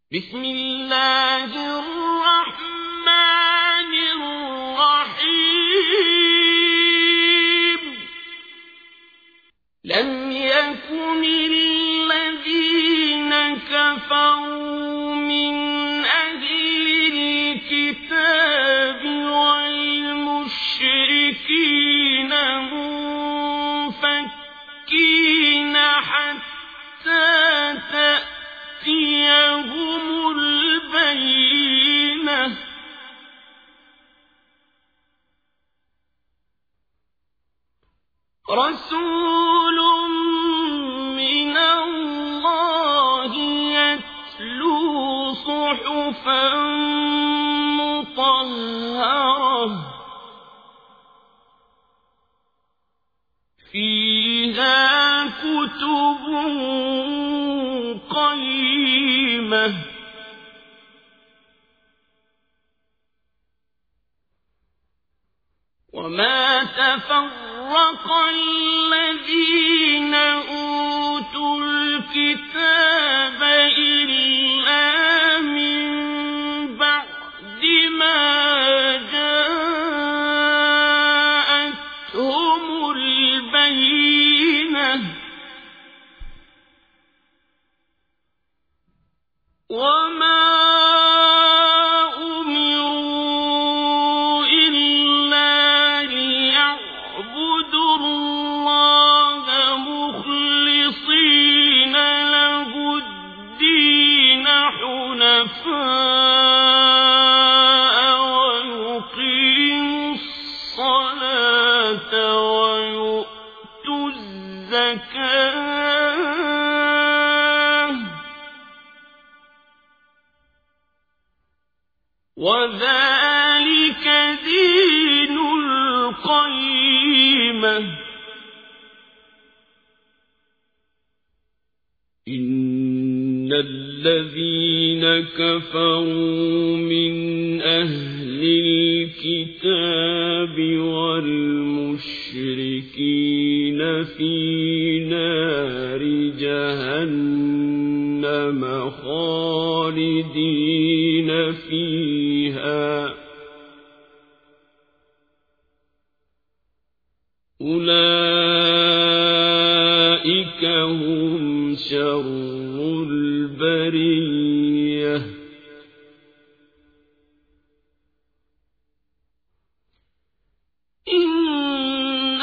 بسم الله الرحمن الرحيم لم يكن الذين كفروا من أهل الكتاب والمشركين منفكين حتى تأتيهم البينة رسول من الله يتلو صحفا مطهرة فيها كتب قيمة وما تفرق الذين أوتوا الكتاب إلا من بعد ما جاءتهم البينة وما أمروا إلا ليعبدوا الله مخلصين له الدين حنفاء ويقيموا الصلاة ويؤتوا الزكاة وذلك دين القيمة إن الذين كفروا من أهل الكتاب والمشركين في نار جهنم خالدين فيها أولئك هم شر البرية إن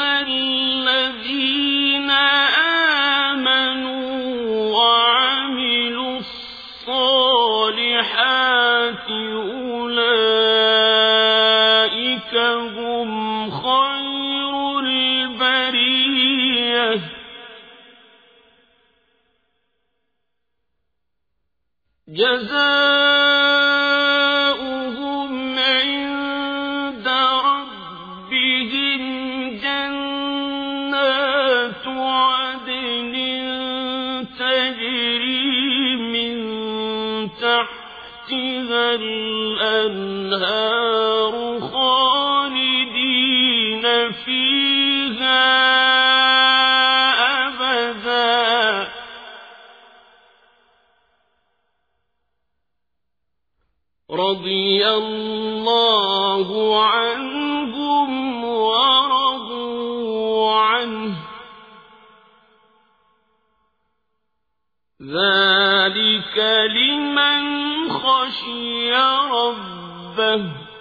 الذين آمنوا وعملوا الصالحات أولئك هم خير البرية جزاؤهم عند ربهم جنات عدن تجري من تحتها الأنهار خالدين فيها أبدا رضي الله عنهم ورضوا عنه ذلك لمن خشي ربه